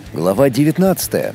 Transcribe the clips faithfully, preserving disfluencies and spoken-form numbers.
Глава девятнадцатая.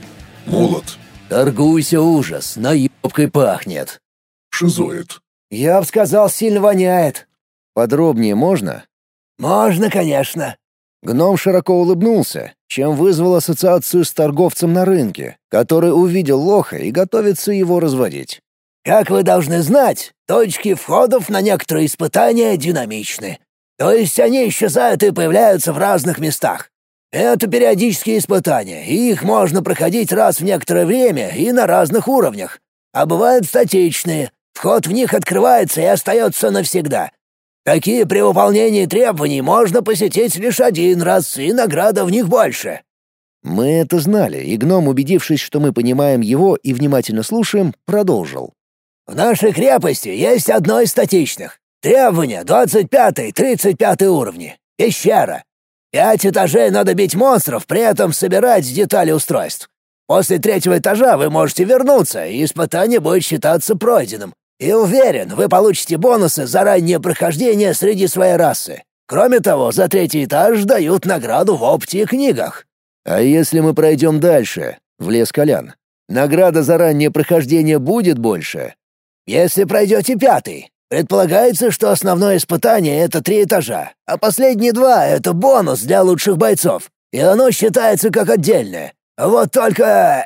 Молот. Торгуйся, ужас, наебкой пахнет. Шизоид. Я б сказал, сильно воняет. Подробнее можно? Можно, конечно. Гном широко улыбнулся, чем вызвал ассоциацию с торговцем на рынке, который увидел лоха и готовится его разводить. Как вы должны знать, точки входов на некоторые испытания динамичны. То есть они исчезают и появляются в разных местах. Это периодические испытания, и их можно проходить раз в некоторое время и на разных уровнях. А бывают статичные, вход в них открывается и остается навсегда. Такие при выполнении требований можно посетить лишь один раз, и награда в них больше». Мы это знали, и гном, убедившись, что мы понимаем его и внимательно слушаем, продолжил. «В нашей крепости есть одно из статичных. Требования двадцать пятый тридцать пятый уровни. Пещера. Пять этажей надо бить монстров, при этом собирать детали устройств. После третьего этажа вы можете вернуться, и испытание будет считаться пройденным. И уверен, вы получите бонусы за раннее прохождение среди своей расы. Кроме того, за третий этаж дают награду в опыте и книгах». «А если мы пройдем дальше?» — влез Колян. «Награда за раннее прохождение будет больше?» «Если пройдете пятый. Предполагается, что основное испытание — это три этажа, а последние два — это бонус для лучших бойцов, и оно считается как отдельное. Вот только...»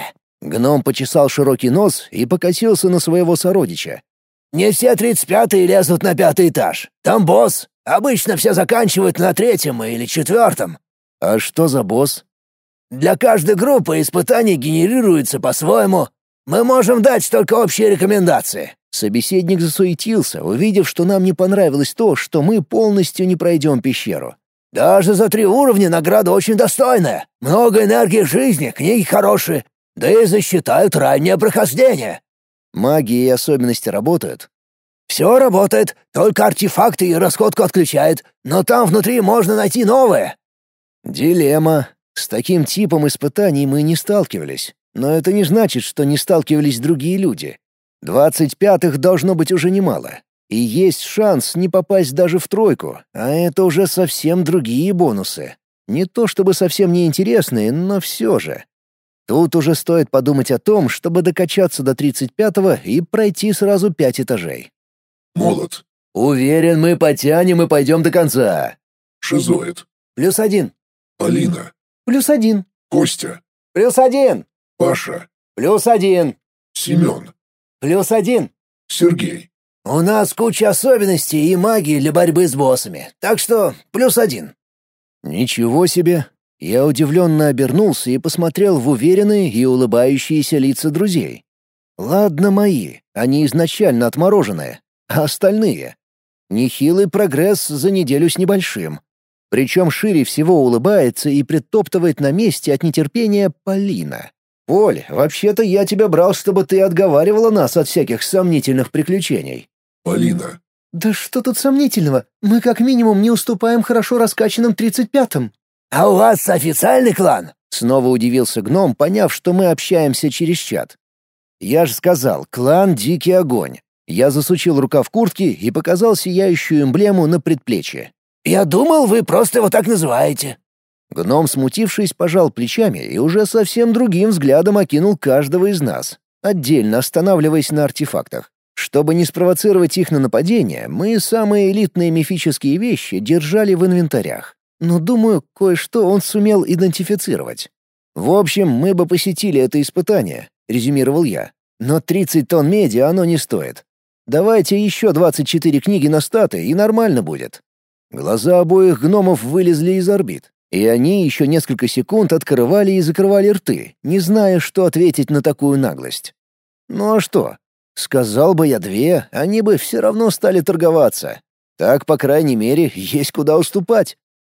Гном почесал широкий нос и покосился на своего сородича. «Не все тридцать пятые лезут на пятый этаж. Там босс. Обычно все заканчивают на третьем или четвертом». «А что за босс?» «Для каждой группы испытаний генерируется по-своему. Мы можем дать только общие рекомендации». Собеседник засуетился, увидев, что нам не понравилось то, что мы полностью не пройдем пещеру. «Даже за три уровня награда очень достойная. Много энергии жизни, книги хорошие. Да и засчитают раннее прохождение». «Магия и особенности работают?» «Все работает, только артефакты и расходку отключает, но там внутри можно найти новое». «Дилемма. С таким типом испытаний мы не сталкивались. Но это не значит, что не сталкивались другие люди. Двадцать пятых должно быть уже немало. И есть шанс не попасть даже в тройку, а это уже совсем другие бонусы. Не то чтобы совсем неинтересные, но все же. Тут уже стоит подумать о том, чтобы докачаться до тридцать пятого и пройти сразу пять этажей». Молот. «Уверен, мы потянем и пойдем до конца». Шизоид. «Плюс один». Полина. «Плюс один». Костя. «Плюс один». Паша. «Плюс один». Семен. «Плюс один». Сергей. «У нас куча особенностей и магии для борьбы с боссами, так что плюс один». «Ничего себе!» Я удивленно обернулся и посмотрел в уверенные и улыбающиеся лица друзей. «Ладно мои, они изначально отмороженные, а остальные?» Нехилый прогресс за неделю с небольшим. Причем шире всего улыбается и притоптывает на месте от нетерпения Полина. «Поль, вообще-то я тебя брал, чтобы ты отговаривала нас от всяких сомнительных приключений». Полина. «Да что тут сомнительного? Мы как минимум не уступаем хорошо раскачанным тридцать пятым». «А у вас официальный клан?» Снова удивился гном, поняв, что мы общаемся через чат. «Я же сказал, клан Дикий Огонь». Я засучил рукав куртки и показал сияющую эмблему на предплечье. «Я думал, вы просто его так называете». Гном, смутившись, пожал плечами и уже совсем другим взглядом окинул каждого из нас, отдельно останавливаясь на артефактах. Чтобы не спровоцировать их на нападение, мы самые элитные мифические вещи держали в инвентарях. Но, думаю, кое-что он сумел идентифицировать. «В общем, мы бы посетили это испытание», — резюмировал я. «Но тридцать тонн меди оно не стоит. Давайте еще двадцать четыре книги на статы, и нормально будет». Глаза обоих гномов вылезли из орбит, и они еще несколько секунд открывали и закрывали рты, не зная, что ответить на такую наглость. Ну а что? Сказал бы я две, они бы все равно стали торговаться. Так, по крайней мере, есть куда уступать.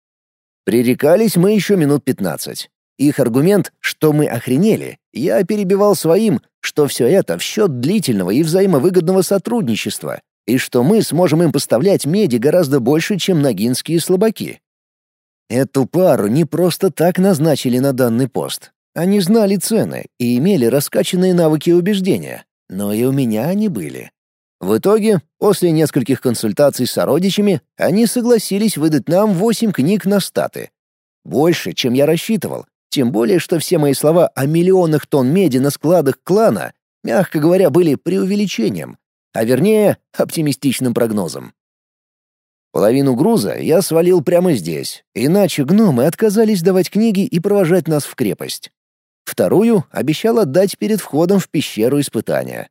Пререкались мы еще минут пятнадцать. Их аргумент, что мы охренели, я перебивал своим, что все это в счет длительного и взаимовыгодного сотрудничества, и что мы сможем им поставлять меди гораздо больше, чем нагинские слабаки. Эту пару не просто так назначили на данный пост. Они знали цены и имели раскачанные навыки убеждения, но и у меня они были. В итоге, после нескольких консультаций с сородичами, они согласились выдать нам восемь книг на статы. Больше, чем я рассчитывал, Тем более, что все мои слова о миллионах тонн меди на складах клана, мягко говоря, были преувеличением, а вернее, оптимистичным прогнозом. Половину груза я свалил прямо здесь, иначе гномы отказались давать книги и провожать нас в крепость. Вторую обещал отдать перед входом в пещеру испытания.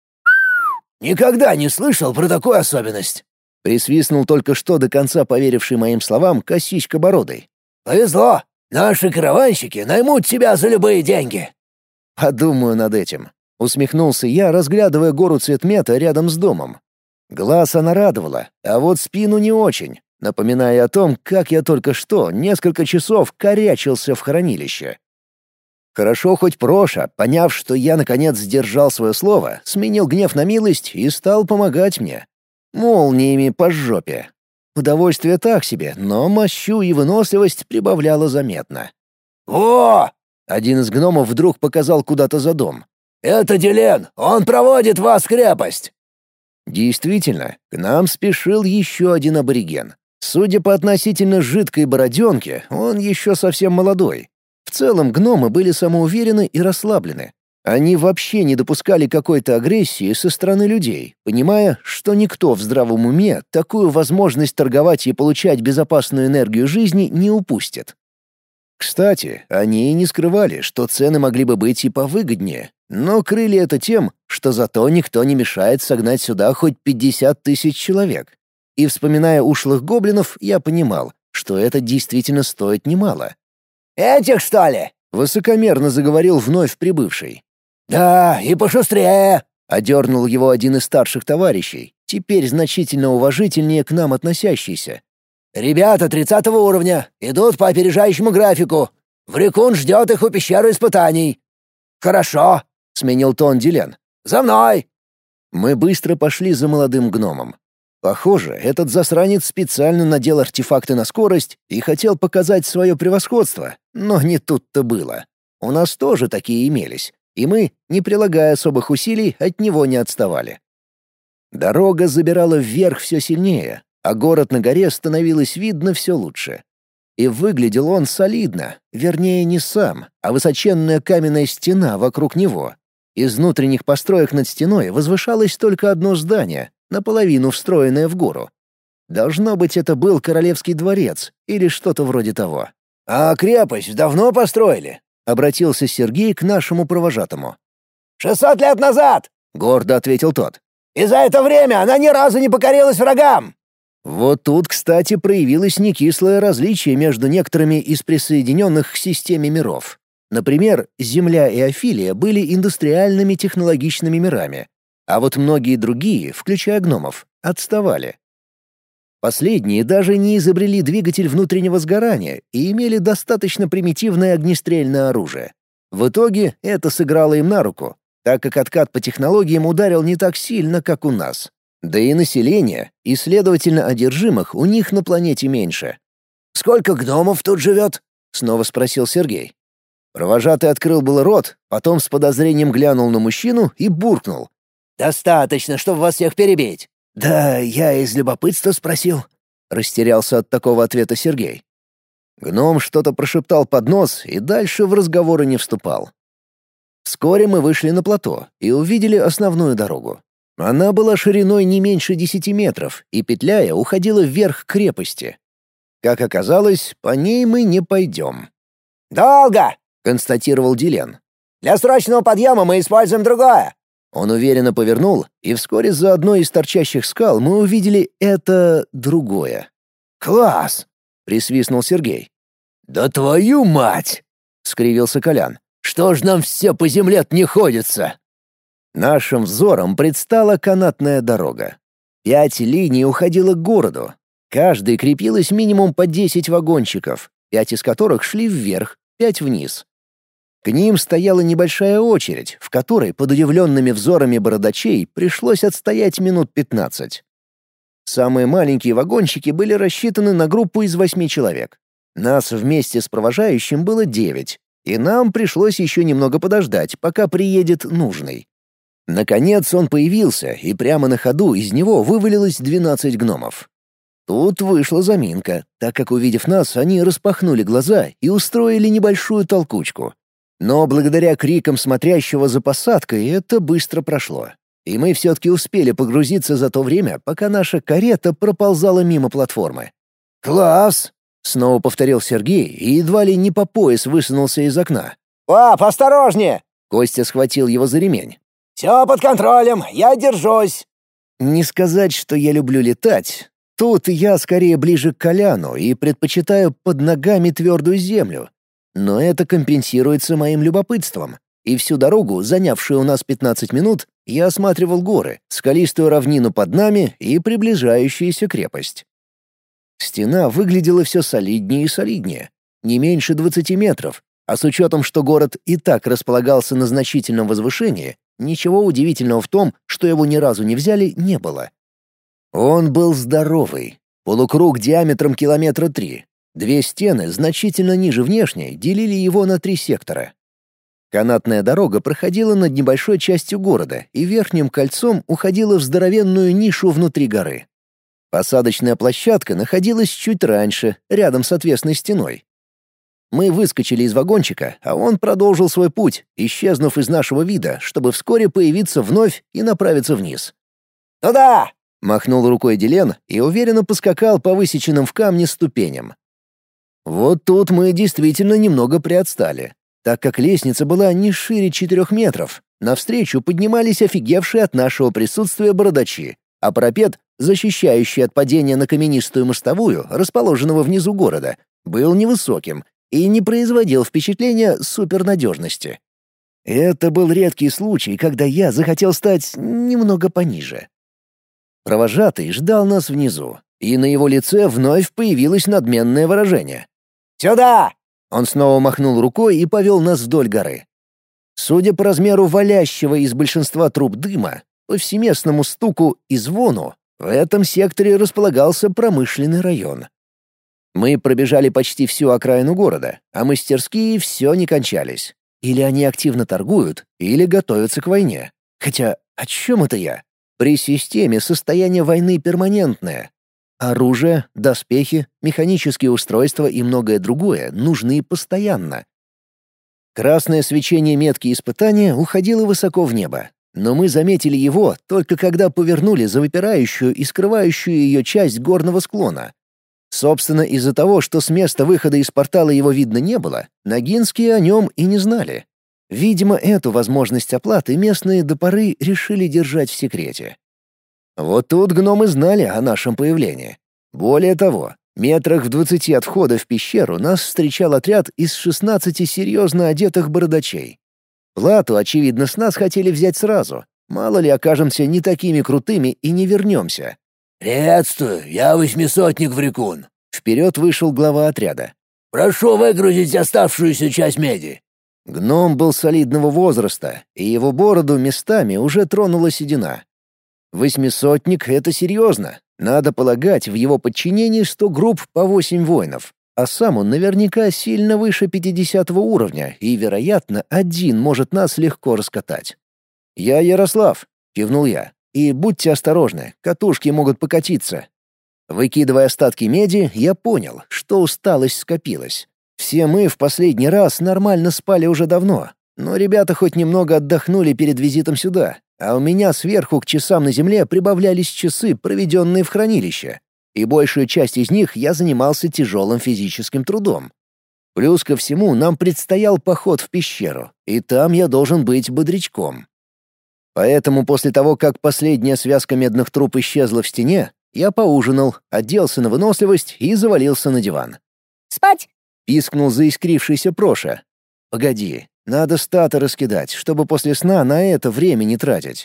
«Никогда не слышал про такую особенность», — присвистнул только что до конца поверивший моим словам косичка бородой. «Повезло! Наши караванщики наймут тебя за любые деньги!» «Подумаю над этим», — усмехнулся я, разглядывая гору цветмета рядом с домом. Глаз она радовала, а вот спину не очень, напоминая о том, как я только что несколько часов корячился в хранилище. Хорошо хоть Проша, поняв, что я наконец сдержал свое слово, сменил гнев на милость и стал помогать мне. Молниями по жопе. Удовольствие так себе, но мощу и выносливость прибавляло заметно. «Во!» — один из гномов вдруг показал куда-то за дом. «Это Дилен, он проводит вас в крепость!» Действительно, к нам спешил еще один абориген. Судя по относительно жидкой бороденке, он еще совсем молодой. В целом гномы были самоуверены и расслаблены. Они вообще не допускали какой-то агрессии со стороны людей, понимая, что никто в здравом уме такую возможность торговать и получать безопасную энергию жизни не упустит. Кстати, они и не скрывали, что цены могли бы быть и повыгоднее, но крыли это тем, что зато никто не мешает согнать сюда хоть пятьдесят тысяч человек. И, вспоминая ушлых гоблинов, я понимал, что это действительно стоит немало. «Этих, что ли?» — высокомерно заговорил вновь прибывший. «Да, и пошустрее!» — одернул его один из старших товарищей, теперь значительно уважительнее к нам относящийся. «Ребята тридцатого уровня, идут по опережающему графику. Врикун ждет их у пещеры испытаний». «Хорошо», — сменил тон Дилен. «За мной!» Мы быстро пошли за молодым гномом. Похоже, этот засранец специально надел артефакты на скорость и хотел показать свое превосходство, но не тут-то было. У нас тоже такие имелись, и мы, не прилагая особых усилий, от него не отставали. Дорога забирала вверх все сильнее, а город на горе становилось видно все лучше. И выглядел он солидно, вернее, не сам, а высоченная каменная стена вокруг него. Из внутренних построек над стеной возвышалось только одно здание, наполовину встроенное в гору. Должно быть, это был королевский дворец или что-то вроде того. «А крепость давно построили?» — обратился Сергей к нашему провожатому. «Шестьсот лет назад!» — гордо ответил тот. «И за это время она ни разу не покорилась врагам!» Вот тут, кстати, проявилось некислое различие между некоторыми из присоединенных к системе миров. Например, Земля и Афилия были индустриальными технологичными мирами, а вот многие другие, включая гномов, отставали. Последние даже не изобрели двигатель внутреннего сгорания и имели достаточно примитивное огнестрельное оружие. В итоге это сыграло им на руку, так как откат по технологиям ударил не так сильно, как у нас. Да и население, и, следовательно, одержимых у них на планете меньше. «Сколько гномов тут живет?» — снова спросил Сергей. Провожатый открыл было рот, потом с подозрением глянул на мужчину и буркнул. «Достаточно, чтобы вас всех перебить». «Да, я из любопытства спросил», — растерялся от такого ответа Сергей. Гном что-то прошептал под нос и дальше в разговоры не вступал. Вскоре мы вышли на плато и увидели основную дорогу. Она была шириной не меньше десяти метров и, петляя, уходила вверх к крепости. Как оказалось, по ней мы не пойдем. «Долго!» — констатировал Дилен. «Для срочного подъема мы используем другое». Он уверенно повернул, и вскоре за одной из торчащих скал мы увидели это другое. «Класс!» — присвистнул Сергей. «Да твою мать!» — скривился Колян. «Что ж нам все по земле-то не ходится?» Нашим взором предстала канатная дорога. Пять линий уходило к городу. Каждой крепилось минимум по десять вагончиков, пять из которых шли вверх, пять вниз. К ним стояла небольшая очередь, в которой под удивленными взорами бородачей пришлось отстоять минут пятнадцать. Самые маленькие вагончики были рассчитаны на группу из восьми человек. Нас вместе с провожающим было девять, и нам пришлось еще немного подождать, пока приедет нужный. Наконец он появился, и прямо на ходу из него вывалилось двенадцать гномов. Тут вышла заминка, так как, увидев нас, они распахнули глаза и устроили небольшую толкучку. Но благодаря крикам смотрящего за посадкой это быстро прошло. И мы все-таки успели погрузиться за то время, пока наша карета проползала мимо платформы. «Класс!» — снова повторил Сергей и едва ли не по пояс высунулся из окна. «Пап, осторожнее!» — Костя схватил его за ремень. «Все под контролем, я держусь!» Не сказать, что я люблю летать. Тут я скорее ближе к Коляну и предпочитаю под ногами твердую землю. Но это компенсируется моим любопытством. И всю дорогу, занявшую у нас пятнадцать минут, я осматривал горы, скалистую равнину под нами и приближающуюся крепость. Стена выглядела все солиднее и солиднее. Не меньше двадцати метров. А с учетом, что город и так располагался на значительном возвышении, ничего удивительного в том, что его ни разу не взяли, не было. Он был здоровый. Полукруг диаметром километра три. Две стены, значительно ниже внешней, делили его на три сектора. Канатная дорога проходила над небольшой частью города и верхним кольцом уходила в здоровенную нишу внутри горы. Посадочная площадка находилась чуть раньше, рядом с отвесной стеной. Мы выскочили из вагончика, а он продолжил свой путь, исчезнув из нашего вида, чтобы вскоре появиться вновь и направиться вниз. «Туда!» — махнул рукой Дилен и уверенно поскакал по высеченным в камне ступеням. Вот тут мы действительно немного приотстали, так как лестница была не шире четырех метров. Навстречу поднимались офигевшие от нашего присутствия бородачи, а парапет, защищающий от падения на каменистую мостовую, расположенного внизу города, был невысоким и не производил впечатления супернадежности. Это был редкий случай, когда я захотел стать немного пониже. Провожатый ждал нас внизу, и на его лице вновь появилось надменное выражение. «Сюда!» Он снова махнул рукой и повел нас вдоль горы. Судя по размеру валящего из большинства труб дыма, повсеместному стуку и звону, в этом секторе располагался промышленный район. Мы пробежали почти всю окраину города, а мастерские все не кончались. Или они активно торгуют, или готовятся к войне. Хотя, о чем это я? При системе состояние войны перманентное. Оружие, доспехи, механические устройства и многое другое нужны постоянно. Красное свечение метки испытания уходило высоко в небо, но мы заметили его только когда повернули за выпирающую и скрывающую ее часть горного склона. Собственно, из-за того, что с места выхода из портала его видно не было, нагинские о нем и не знали. Видимо, эту возможность оплаты местные до поры решили держать в секрете. Вот тут гномы знали о нашем появлении. Более того, метрах в двадцати от входа в пещеру нас встречал отряд из шестнадцати серьезно одетых бородачей. Плату, очевидно, с нас хотели взять сразу. Мало ли окажемся не такими крутыми и не вернемся. «Приветствую, я восьмисотник Врикун». Вперед вышел глава отряда. «Прошу выгрузить оставшуюся часть меди». Гном был солидного возраста, и его бороду местами уже тронула седина. Восьмисотник — это серьезно. Надо полагать, в его подчинении сто групп по восемь воинов, а сам он наверняка сильно выше пятидесятого уровня, и, вероятно, один может нас легко раскатать. «Я Ярослав», — кивнул я, — «и будьте осторожны, катушки могут покатиться». Выкидывая остатки меди, я понял, что усталость скопилась. Все мы в последний раз нормально спали уже давно, но ребята хоть немного отдохнули перед визитом сюда, а у меня сверху к часам на земле прибавлялись часы, проведенные в хранилище, и большую часть из них я занимался тяжелым физическим трудом. Плюс ко всему нам предстоял поход в пещеру, и там я должен быть бодрячком. Поэтому после того, как последняя связка медных труб исчезла в стене, я поужинал, оделся на выносливость и завалился на диван. «Спать!» — пискнул заискрившийся Проша. «Погоди, надо статы раскидать, чтобы после сна на это время не тратить».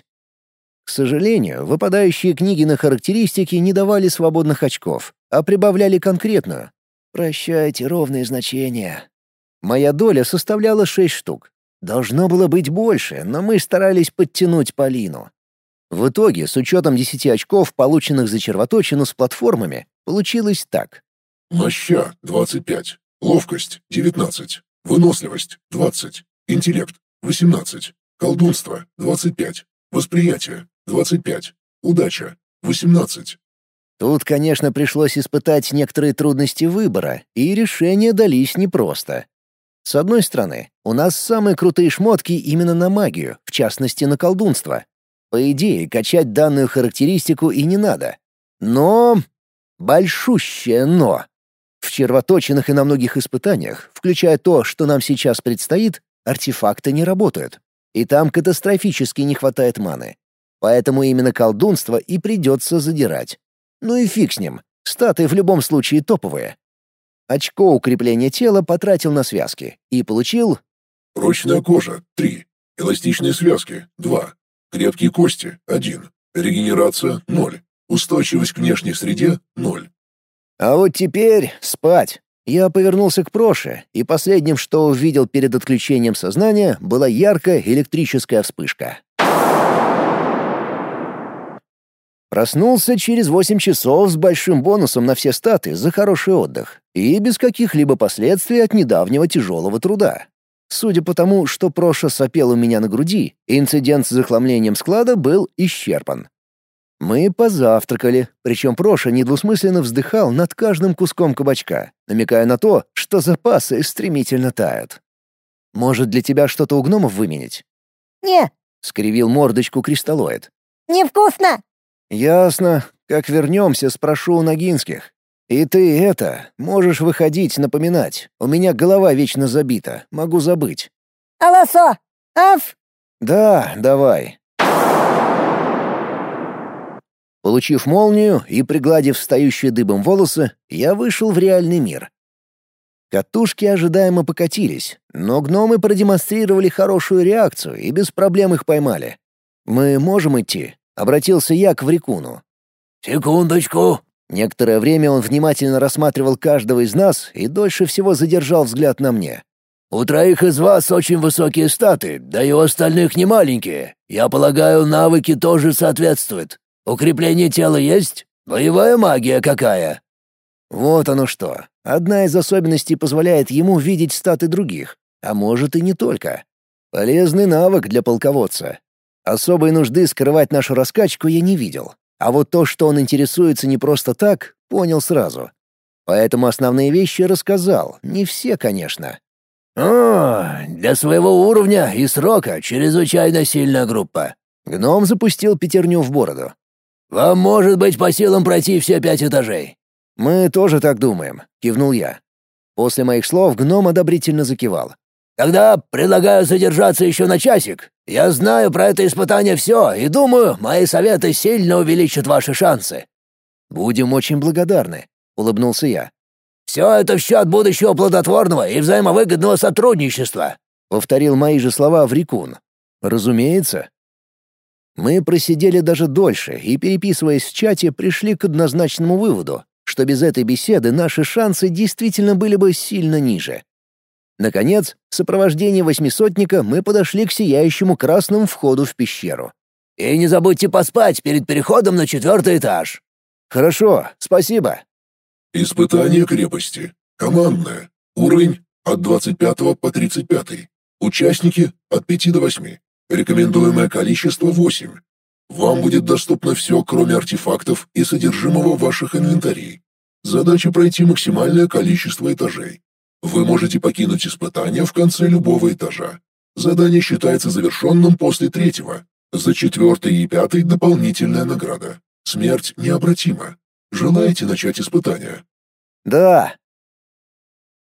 К сожалению, выпадающие книги на характеристики не давали свободных очков, а прибавляли конкретную. Прощайте ровные значения. Моя доля составляла шесть штук. Должно было быть больше, но мы старались подтянуть Полину. В итоге, с учетом десяти очков, полученных за червоточину с платформами, получилось так. Моща — двадцать пять. Ловкость — девятнадцать. Выносливость — двадцать. Интеллект — восемнадцать. Колдунство — двадцать пять. Восприятие — двадцать пять. Удача — восемнадцать. Тут, конечно, пришлось испытать некоторые трудности выбора, и решения дались непросто. С одной стороны, у нас самые крутые шмотки именно на магию, в частности на колдунство. По идее, качать данную характеристику и не надо. Но... большущее «но». В червоточинах и на многих испытаниях, включая то, что нам сейчас предстоит, артефакты не работают. И там катастрофически не хватает маны. Поэтому именно колдунство и придется задирать. Ну и фиг с ним, статы в любом случае топовые. Очко укрепления тела потратил на связки и получил... Прочная кожа — три. Эластичные связки — два. Крепкие кости — один. Регенерация — ноль. Устойчивость к внешней среде — ноль. А вот теперь спать. Я повернулся к Проше, и последним, что увидел перед отключением сознания, была яркая электрическая вспышка. Проснулся через восемь часов с большим бонусом на все статы за хороший отдых и без каких-либо последствий от недавнего тяжелого труда. Судя по тому, что Проша сопел у меня на груди, инцидент с захламлением склада был исчерпан. Мы позавтракали, причем Проша недвусмысленно вздыхал над каждым куском кабачка, намекая на то, что запасы стремительно тают. «Может, для тебя что-то у гномов выменять?» «Не». — скривил мордочку кристаллоид. «Невкусно». «Ясно. Как вернемся, спрошу у Ногинских. И ты это, можешь выходить напоминать. У меня голова вечно забита, могу забыть». «Алосо! Аф!» «Да, давай». Получив молнию и пригладив встающие дыбом волосы, я вышел в реальный мир. Катушки ожидаемо покатились, но гномы продемонстрировали хорошую реакцию и без проблем их поймали. «Мы можем идти?» — обратился я к Врикуну. «Секундочку». Некоторое время он внимательно рассматривал каждого из нас и дольше всего задержал взгляд на мне. «У троих из вас очень высокие статы, да и у остальных не маленькие. Я полагаю, навыки тоже соответствуют. Укрепление тела есть? Боевая магия какая?» Вот оно что. Одна из особенностей позволяет ему видеть статы других, а может и не только. Полезный навык для полководца. Особой нужды скрывать нашу раскачку я не видел. А вот то, что он интересуется не просто так, понял сразу. Поэтому основные вещи рассказал, не все, конечно. «О, для своего уровня и срока чрезвычайно сильная группа». Гном запустил пятерню в бороду. «Вам может быть по силам пройти все пять этажей». «Мы тоже так думаем», — кивнул я. После моих слов гном одобрительно закивал. «Тогда предлагаю задержаться еще на часик. Я знаю про это испытание все, и думаю, мои советы сильно увеличат ваши шансы». «Будем очень благодарны», — улыбнулся я. «Все это в счет будущего плодотворного и взаимовыгодного сотрудничества», — повторил мои же слова Врикун. «Разумеется». Мы просидели даже дольше и, переписываясь в чате, пришли к однозначному выводу, что без этой беседы наши шансы действительно были бы сильно ниже. Наконец, в сопровождении восьмисотника мы подошли к сияющему красному входу в пещеру. «И не забудьте поспать перед переходом на четвертый этаж». «Хорошо, спасибо». Испытание крепости. Командное. Уровень от двадцать пятого по тридцать пятый. Участники от пяти до восьми. Рекомендуемое количество восемь. Вам будет доступно все, кроме артефактов и содержимого ваших инвентарей. Задача пройти максимальное количество этажей. Вы можете покинуть испытание в конце любого этажа. Задание считается завершенным после третьего. За четвертый и пятый дополнительная награда. Смерть необратима. Желаете начать испытание? «Да»,